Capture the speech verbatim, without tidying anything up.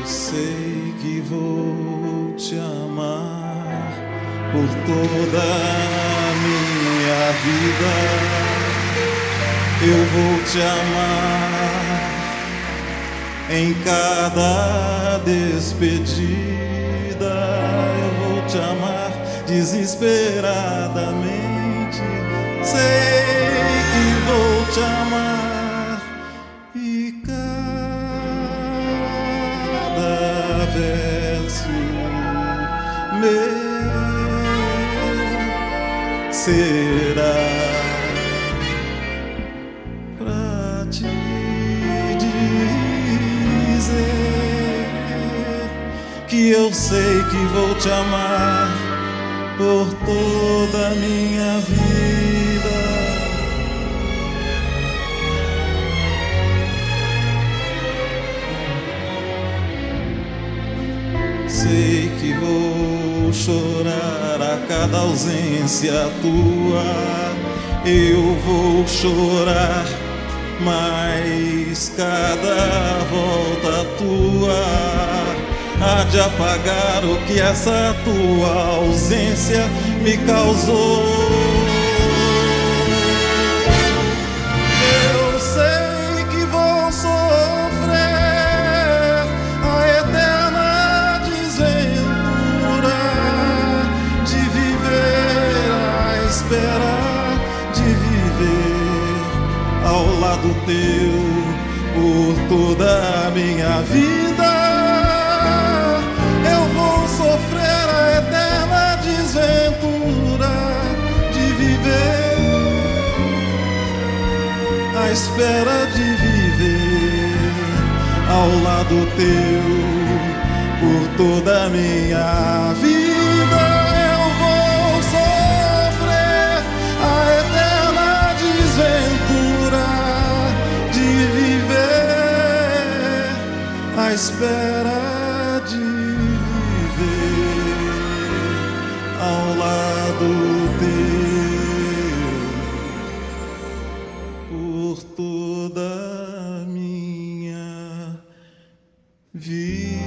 Sei que vou te amar por toda a minha vida. Eu vou te amar em cada despedida. Eu vou te amar desesperadamente. Sei que vou te amar e cada verso meu será pra te dizer que eu sei que vou te amar por toda a minha vida. Sei que vou chorar a cada ausência tua. Eu vou chorar, mas cada volta tua há de apagar o que essa tua ausência me causou. Eu sei que vou sofrer a eterna desventura de viver à espera de viver ao lado teu por toda a minha vida. Eu vou sofrer a eterna desventura de viver à espera de viver ao lado teu por toda a minha vida. Eu vou sofrer a eterna desventura de viver à espera de viver ao lado teu por toda a minha vida.